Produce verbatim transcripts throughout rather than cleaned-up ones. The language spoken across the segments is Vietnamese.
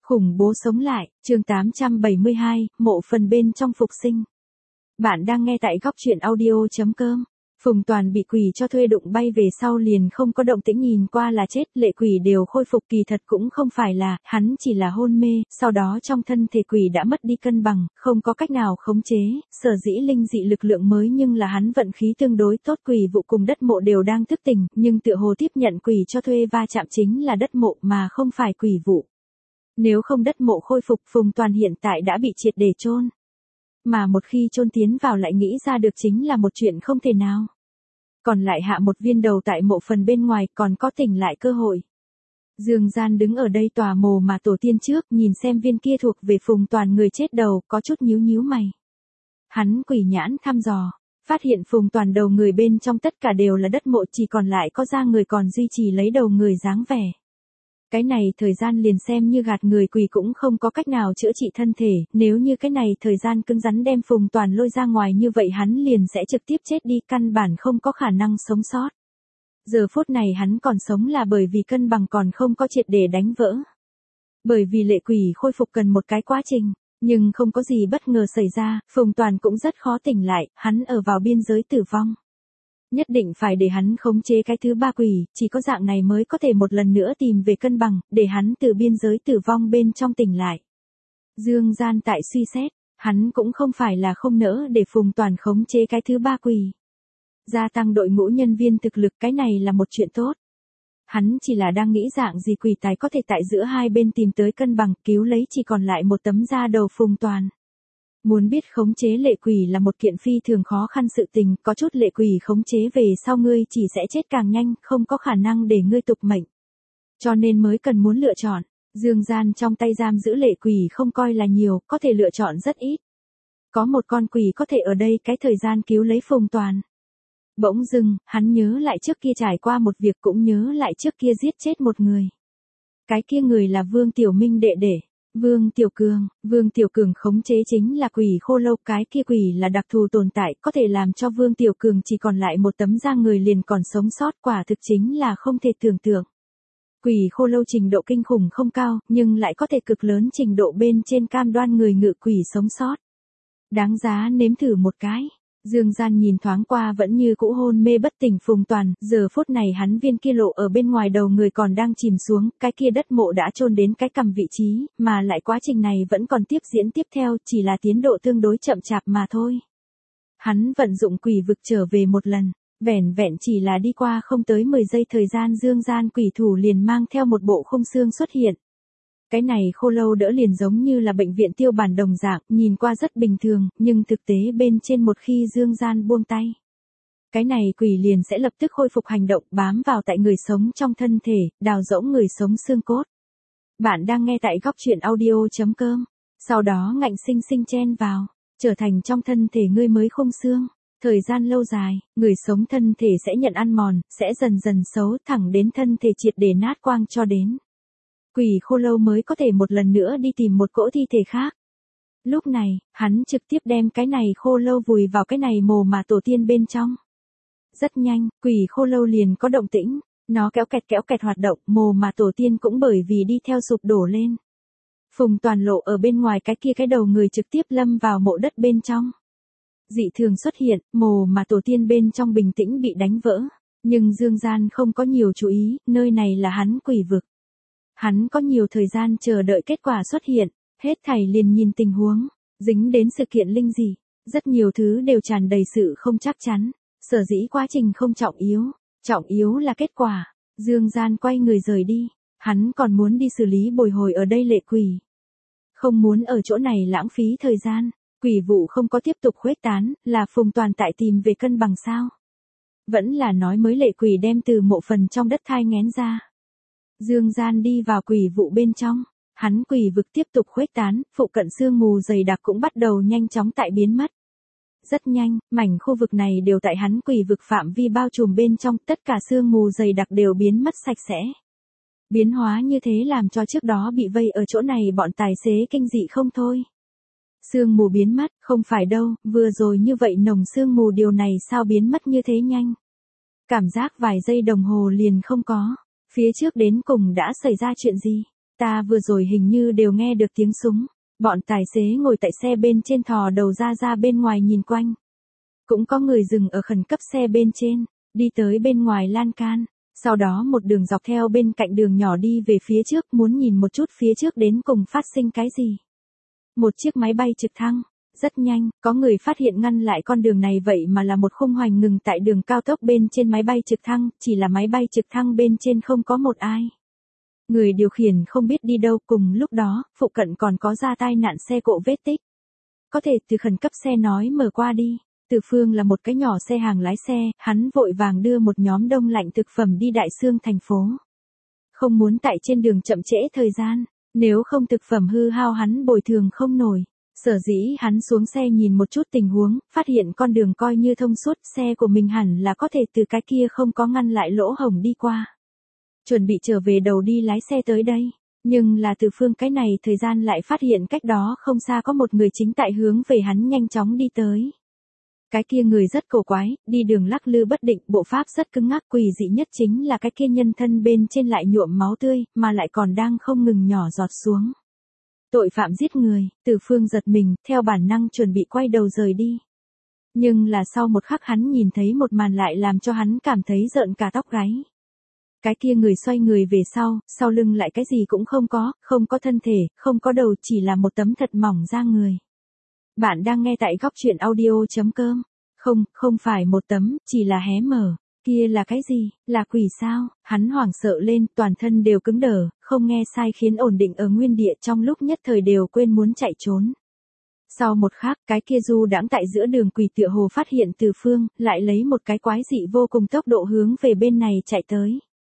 Khủng bố sống lại, chương tám trăm bảy mươi hai, mộ phần bên trong phục sinh. Bạn đang nghe tại góc truyện audio chấm com. Phùng Toàn bị quỷ cho thuê đụng bay về sau liền không có động tĩnh, nhìn qua là chết, lệ quỷ đều khôi phục, kỳ thật cũng không phải là, hắn chỉ là hôn mê, sau đó trong thân thể quỷ đã mất đi cân bằng, không có cách nào khống chế, sở dĩ linh dị lực lượng mới, nhưng là hắn vận khí tương đối tốt, quỷ vụ cùng đất mộ đều đang thức tỉnh, nhưng tựa hồ tiếp nhận quỷ cho thuê va chạm chính là đất mộ mà không phải quỷ vụ. Nếu không đất mộ khôi phục, Phùng Toàn hiện tại đã bị triệt để chôn. Mà một khi chôn tiến vào lại nghĩ ra được chính là một chuyện không thể nào. Còn lại hạ một viên đầu tại mộ phần bên ngoài, còn có tỉnh lại cơ hội. Dương Gian đứng ở đây tòa mồ mà tổ tiên trước, nhìn xem viên kia thuộc về Phùng Toàn người chết đầu, có chút nhíu nhíu mày. Hắn quỷ nhãn thăm dò, phát hiện Phùng Toàn đầu người bên trong tất cả đều là đất mộ, chỉ còn lại có da người còn duy trì lấy đầu người dáng vẻ. Cái này thời gian liền xem như gạt người, quỷ cũng không có cách nào chữa trị thân thể, nếu như cái này thời gian cứng rắn đem Phùng Toàn lôi ra ngoài như vậy hắn liền sẽ trực tiếp chết đi, căn bản không có khả năng sống sót. Giờ phút này hắn còn sống là bởi vì cân bằng còn không có triệt để đánh vỡ. Bởi vì lệ quỷ khôi phục cần một cái quá trình, nhưng không có gì bất ngờ xảy ra, Phùng Toàn cũng rất khó tỉnh lại, hắn ở vào biên giới tử vong. Nhất định phải để hắn khống chế cái thứ ba quỷ, chỉ có dạng này mới có thể một lần nữa tìm về cân bằng, để hắn từ biên giới tử vong bên trong tỉnh lại. Dương Gian tại suy xét, hắn cũng không phải là không nỡ để Phùng Toàn khống chế cái thứ ba quỷ. Gia tăng đội ngũ nhân viên thực lực, cái này là một chuyện tốt. Hắn chỉ là đang nghĩ dạng gì quỷ tài có thể tại giữa hai bên tìm tới cân bằng, cứu lấy chỉ còn lại một tấm da đầu Phùng Toàn. Muốn biết khống chế lệ quỷ là một kiện phi thường khó khăn sự tình, có chút lệ quỷ khống chế về sau ngươi chỉ sẽ chết càng nhanh, không có khả năng để ngươi tục mệnh. Cho nên mới cần muốn lựa chọn, Dương Gian trong tay giam giữ lệ quỷ không coi là nhiều, có thể lựa chọn rất ít. Có một con quỷ có thể ở đây cái thời gian cứu lấy Phùng Toàn. Bỗng dưng, hắn nhớ lại trước kia trải qua một việc, cũng nhớ lại trước kia giết chết một người. Cái kia người là Vương Tiểu Minh đệ đệ. Vương Tiểu Cường, Vương Tiểu Cường khống chế chính là quỷ khô lâu, cái kia quỷ là đặc thù tồn tại, có thể làm cho Vương Tiểu Cường chỉ còn lại một tấm da người liền còn sống sót, quả thực chính là không thể tưởng tượng. Quỷ khô lâu trình độ kinh khủng không cao, nhưng lại có thể cực lớn trình độ bên trên cam đoan người ngự quỷ sống sót. Đáng giá nếm thử một cái. Dương Gian nhìn thoáng qua vẫn như cũ hôn mê bất tỉnh Phùng Toàn, giờ phút này hắn viên kia lộ ở bên ngoài đầu người còn đang chìm xuống, cái kia đất mộ đã chôn đến cái cằm vị trí, mà lại quá trình này vẫn còn tiếp diễn tiếp theo, chỉ là tiến độ tương đối chậm chạp mà thôi. Hắn vận dụng quỷ vực trở về một lần, vẻn vẹn chỉ là đi qua không tới mười giây thời gian, Dương Gian quỷ thủ liền mang theo một bộ khung xương xuất hiện. Cái này khô lâu đỡ liền giống như là bệnh viện tiêu bản đồng dạng, nhìn qua rất bình thường, nhưng thực tế bên trên một khi Dương Gian buông tay. Cái này quỷ liền sẽ lập tức khôi phục hành động, bám vào tại người sống trong thân thể, đào rỗng người sống xương cốt. Bạn đang nghe tại góc truyện audio chấm com. Sau đó ngạnh sinh sinh chen vào, trở thành trong thân thể ngươi mới khung xương. Thời gian lâu dài, người sống thân thể sẽ nhận ăn mòn, sẽ dần dần xấu thẳng đến thân thể triệt để nát quang cho đến. Quỷ khô lâu mới có thể một lần nữa đi tìm một cỗ thi thể khác. Lúc này, hắn trực tiếp đem cái này khô lâu vùi vào cái này mồ mà tổ tiên bên trong. Rất nhanh, quỷ khô lâu liền có động tĩnh, nó kéo kẹt kéo kẹt hoạt động, mồ mà tổ tiên cũng bởi vì đi theo sụp đổ lên. Phùng Toàn lộ ở bên ngoài cái kia cái đầu người trực tiếp lâm vào mộ đất bên trong. Dị thường xuất hiện, mồ mà tổ tiên bên trong bình tĩnh bị đánh vỡ, nhưng Dương Gian không có nhiều chú ý, nơi này là hắn quỷ vực. Hắn có nhiều thời gian chờ đợi kết quả xuất hiện, hết thảy liền nhìn tình huống, dính đến sự kiện linh dị, rất nhiều thứ đều tràn đầy sự không chắc chắn, sở dĩ quá trình không trọng yếu, trọng yếu là kết quả. Dương Gian quay người rời đi, hắn còn muốn đi xử lý bồi hồi ở đây lệ quỷ. Không muốn ở chỗ này lãng phí thời gian, quỷ vụ không có tiếp tục khuếch tán, là Phùng Toàn tại tìm về cân bằng sao? Vẫn là nói mới lệ quỷ đem từ mộ phần trong đất thai nghén ra. Dương Gian đi vào quỷ vụ bên trong, hắn quỷ vực tiếp tục khuếch tán, phụ cận sương mù dày đặc cũng bắt đầu nhanh chóng tại biến mất. Rất nhanh, mảnh khu vực này đều tại hắn quỷ vực phạm vi bao trùm bên trong, tất cả sương mù dày đặc đều biến mất sạch sẽ. Biến hóa như thế làm cho trước đó bị vây ở chỗ này bọn tài xế kinh dị không thôi. Sương mù biến mất, không phải đâu, vừa rồi như vậy nồng sương mù điều này sao biến mất như thế nhanh. Cảm giác vài giây đồng hồ liền không có. Phía trước đến cùng đã xảy ra chuyện gì? Ta vừa rồi hình như đều nghe được tiếng súng. Bọn tài xế ngồi tại xe bên trên thò đầu ra ra bên ngoài nhìn quanh. Cũng có người dừng ở khẩn cấp xe bên trên, đi tới bên ngoài lan can. Sau đó một đường dọc theo bên cạnh đường nhỏ đi về phía trước, muốn nhìn một chút phía trước đến cùng phát sinh cái gì. Một chiếc máy bay trực thăng. Rất nhanh, có người phát hiện ngăn lại con đường này vậy mà là một khung hoành ngừng tại đường cao tốc bên trên máy bay trực thăng, chỉ là máy bay trực thăng bên trên không có một ai. Người điều khiển không biết đi đâu, cùng lúc đó, phụ cận còn có ra tai nạn xe cộ vết tích. Có thể từ khẩn cấp xe nói mở qua đi. Từ Phương là một cái nhỏ xe hàng lái xe, hắn vội vàng đưa một nhóm đông lạnh thực phẩm đi Đại Xương thành phố. Không muốn tại trên đường chậm trễ thời gian, nếu không thực phẩm hư hao hắn bồi thường không nổi. Sở dĩ hắn xuống xe nhìn một chút tình huống, phát hiện con đường coi như thông suốt, xe của mình hẳn là có thể từ cái kia không có ngăn lại lỗ hổng đi qua. Chuẩn bị trở về đầu đi lái xe tới đây, nhưng là Từ Phương cái này thời gian lại phát hiện cách đó không xa có một người chính tại hướng về hắn nhanh chóng đi tới. Cái kia người rất cổ quái, đi đường lắc lư bất định, bộ pháp rất cứng ngắc, quỷ dị nhất chính là cái kia nhân thân bên trên lại nhuộm máu tươi, mà lại còn đang không ngừng nhỏ giọt xuống. Tội phạm giết người, Từ Phương giật mình, theo bản năng chuẩn bị quay đầu rời đi. Nhưng là sau một khắc hắn nhìn thấy một màn lại làm cho hắn cảm thấy rợn cả tóc gáy. Cái kia người xoay người về sau, sau lưng lại cái gì cũng không có, không có thân thể, không có đầu, chỉ là một tấm thật mỏng da người. Bạn đang nghe tại góc truyện audio chấm com. Không, không phải một tấm, chỉ là hé mở. Kia là cái gì, là quỷ sao? Hắn hoảng sợ lên, toàn thân đều cứng đờ, không nghe sai khiến ổn định ở nguyên địa, trong lúc nhất thời đều quên muốn chạy trốn. Sau một khắc, cái kia du đãng tại giữa đường quỷ tựa hồ phát hiện Từ Phương, lại lấy một cái quái dị vô cùng tốc độ hướng về bên này chạy tới.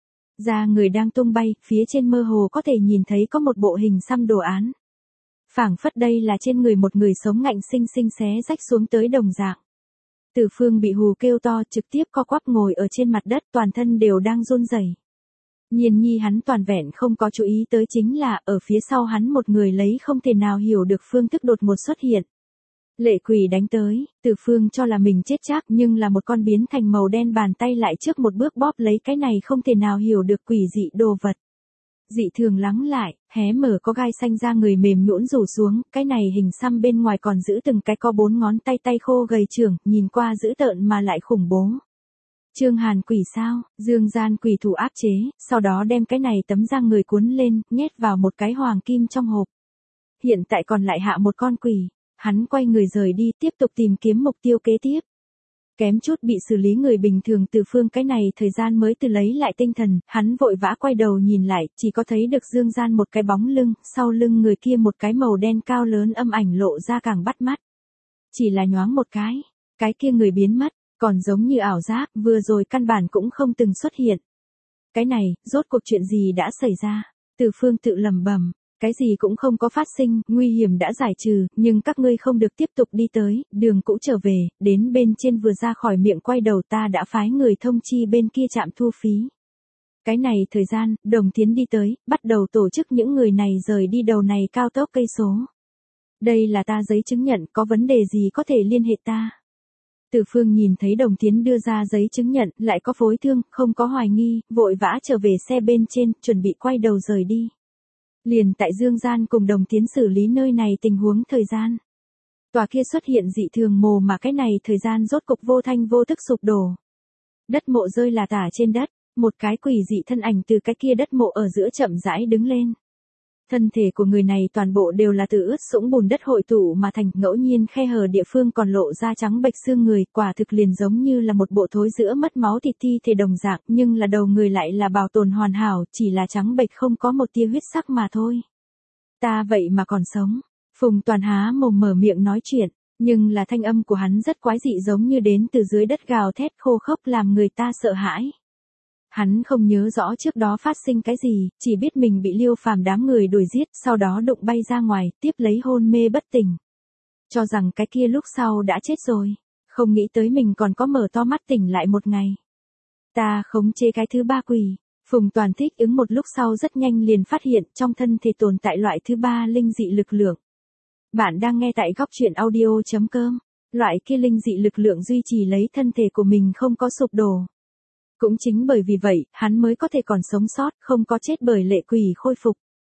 Da người đang tung bay, phía trên mơ hồ có thể nhìn thấy có một bộ hình xăm đồ án. Phảng phất đây là trên người một người sống ngạnh sinh sinh xé rách xuống tới đồng dạng. Từ Phương bị hù kêu to, trực tiếp co quắp ngồi ở trên mặt đất, toàn thân đều đang run rẩy. Nhiên nhi hắn toàn vẹn không có chú ý tới chính là, ở phía sau hắn một người lấy không thể nào hiểu được phương thức đột ngột xuất hiện. Lệ quỷ đánh tới, Từ Phương cho là mình chết chắc, nhưng là một con biến thành màu đen bàn tay lại trước một bước bóp lấy cái này không thể nào hiểu được quỷ dị đồ vật. Dị thường lắng lại, hé mở có gai xanh ra người mềm nhũn rủ xuống, cái này hình xăm bên ngoài còn giữ từng cái có bốn ngón tay tay khô gầy trưởng, nhìn qua dữ tợn mà lại khủng bố. Trương Hàn quỷ sao, dương gian quỷ thủ áp chế, sau đó đem cái này tấm da người cuốn lên, nhét vào một cái hoàng kim trong hộp. Hiện tại còn lại hạ một con quỷ, hắn quay người rời đi, tiếp tục tìm kiếm mục tiêu kế tiếp. Kém chút bị xử lý người bình thường. Từ Phương cái này thời gian mới từ lấy lại tinh thần, hắn vội vã quay đầu nhìn lại, chỉ có thấy được dương gian một cái bóng lưng, sau lưng người kia một cái màu đen cao lớn âm ảnh lộ ra càng bắt mắt. Chỉ là nhoáng một cái, cái kia người biến mất, còn giống như ảo giác, vừa rồi căn bản cũng không từng xuất hiện. Cái này, rốt cuộc chuyện gì đã xảy ra? Từ Phương tự lẩm bẩm. Cái gì cũng không có phát sinh, nguy hiểm đã giải trừ, nhưng các ngươi không được tiếp tục đi tới, đường cũ trở về, đến bên trên vừa ra khỏi miệng quay đầu ta đã phái người thông chi bên kia trạm thu phí. Cái này thời gian, Đồng Thiến đi tới, bắt đầu tổ chức những người này rời đi đầu này cao tốc cây số. Đây là ta giấy chứng nhận, có vấn đề gì có thể liên hệ ta. Từ Phương nhìn thấy Đồng Thiến đưa ra giấy chứng nhận, lại có phối thương, không có hoài nghi, vội vã trở về xe bên trên, chuẩn bị quay đầu rời đi. Liền tại Dương Gian cùng Đồng Thiến xử lý nơi này tình huống thời gian. Tòa kia xuất hiện dị thường mồ mà cái này thời gian rốt cục vô thanh vô thức sụp đổ. Đất mộ rơi là tả trên đất, một cái quỷ dị thân ảnh từ cái kia đất mộ ở giữa chậm rãi đứng lên. Thân thể của người này toàn bộ đều là từ ướt sũng bùn đất hội tụ mà thành, ngẫu nhiên khe hở địa phương còn lộ ra trắng bệch xương người, quả thực liền giống như là một bộ thối giữa mất máu thịt thi thể đồng dạng, nhưng là đầu người lại là bảo tồn hoàn hảo, chỉ là trắng bệch không có một tia huyết sắc mà thôi. Ta vậy mà còn sống. Phùng Toàn há mồm mở miệng nói chuyện, nhưng là thanh âm của hắn rất quái dị, giống như đến từ dưới đất gào thét khô khốc làm người ta sợ hãi. Hắn không nhớ rõ trước đó phát sinh cái gì, chỉ biết mình bị Liêu Phàm đám người đuổi giết, sau đó đụng bay ra ngoài, tiếp lấy hôn mê bất tỉnh. Cho rằng cái kia lúc sau đã chết rồi, không nghĩ tới mình còn có mở to mắt tỉnh lại một ngày. Ta khống chế cái thứ ba quỷ. Phùng Toàn thích ứng một lúc sau rất nhanh liền phát hiện trong thân thể tồn tại loại thứ ba linh dị lực lượng. Bạn đang nghe tại góc truyện audio chấm com. Loại kia linh dị lực lượng duy trì lấy thân thể của mình không có sụp đổ. Cũng chính bởi vì vậy, hắn mới có thể còn sống sót, không có chết bởi lệ quỷ khôi phục.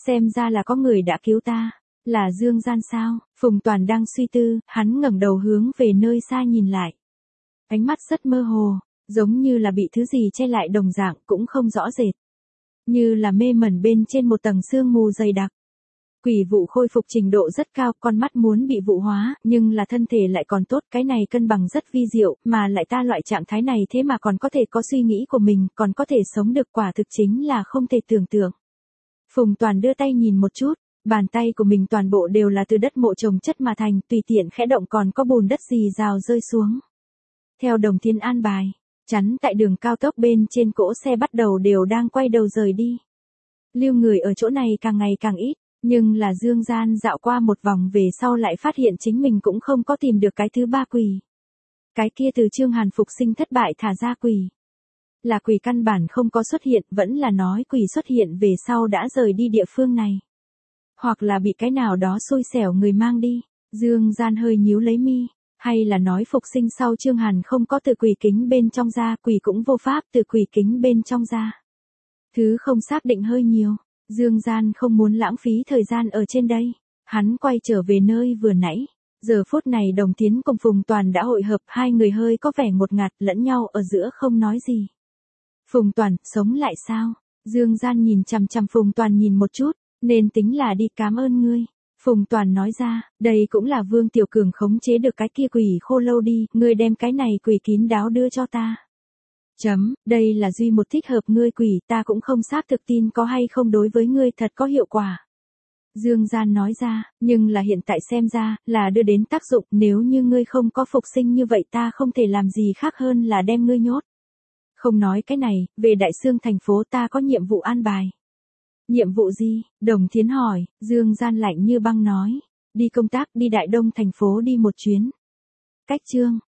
Xem ra là có người đã cứu ta. Là Dương Gian sao? Phùng Toàn đang suy tư, hắn ngẩng đầu hướng về nơi xa nhìn lại. Ánh mắt rất mơ hồ, giống như là bị thứ gì che lại đồng dạng, cũng không rõ rệt. Như là mê mẩn bên trên một tầng sương mù dày đặc. Quỷ vụ khôi phục trình độ rất cao, con mắt muốn bị vụ hóa, nhưng là thân thể lại còn tốt, cái này cân bằng rất vi diệu, mà lại ta loại trạng thái này thế mà còn có thể có suy nghĩ của mình, còn có thể sống được, quả thực chính là không thể tưởng tượng. Phùng Toàn đưa tay nhìn một chút, bàn tay của mình toàn bộ đều là từ đất mộ trồng chất mà thành, tùy tiện khẽ động còn có bùn đất rì rào rơi xuống. Theo Đồng Thiên an bài, chắn tại đường cao tốc bên trên cỗ xe bắt đầu đều đang quay đầu rời đi. Lưu người ở chỗ này càng ngày càng ít, nhưng là Dương Gian dạo qua một vòng về sau lại phát hiện chính mình cũng không có tìm được cái thứ ba quỷ. Cái kia từ Trương Hàn phục sinh thất bại thả ra quỷ. Là quỷ căn bản không có xuất hiện, vẫn là nói quỷ xuất hiện về sau đã rời đi địa phương này. Hoặc là bị cái nào đó xui xẻo người mang đi. Dương Gian hơi nhíu lấy mi. Hay là nói phục sinh sau Trương Hàn không có từ quỷ kính bên trong ra, quỷ cũng vô pháp từ quỷ kính bên trong ra. Thứ không xác định hơi nhiều. Dương Gian không muốn lãng phí thời gian ở trên đây. Hắn quay trở về nơi vừa nãy. Giờ phút này Đồng Tiến cùng Phùng Toàn đã hội hợp, hai người hơi có vẻ ngột ngạt lẫn nhau ở giữa không nói gì. Phùng Toàn, sống lại sao? Dương Gian nhìn chằm chằm Phùng Toàn nhìn một chút, nên tính là đi, cảm ơn ngươi. Phùng Toàn nói ra, đây cũng là Vương Tiểu Cường khống chế được cái kia quỷ khô lâu đi, ngươi đem cái này quỷ kín đáo đưa cho ta. Chấm, đây là duy một thích hợp ngươi quỷ, ta cũng không xác thực tin có hay không đối với ngươi thật có hiệu quả. Dương Gian nói ra, nhưng là hiện tại xem ra, là đưa đến tác dụng, nếu như ngươi không có phục sinh như vậy ta không thể làm gì khác hơn là đem ngươi nhốt. Không nói cái này, về Đại Xương thành phố ta có nhiệm vụ an bài. Nhiệm vụ gì? Đồng Thiến hỏi. Dương Gian lạnh như băng nói. Đi công tác, đi Đại Đông thành phố đi một chuyến. Cách Trương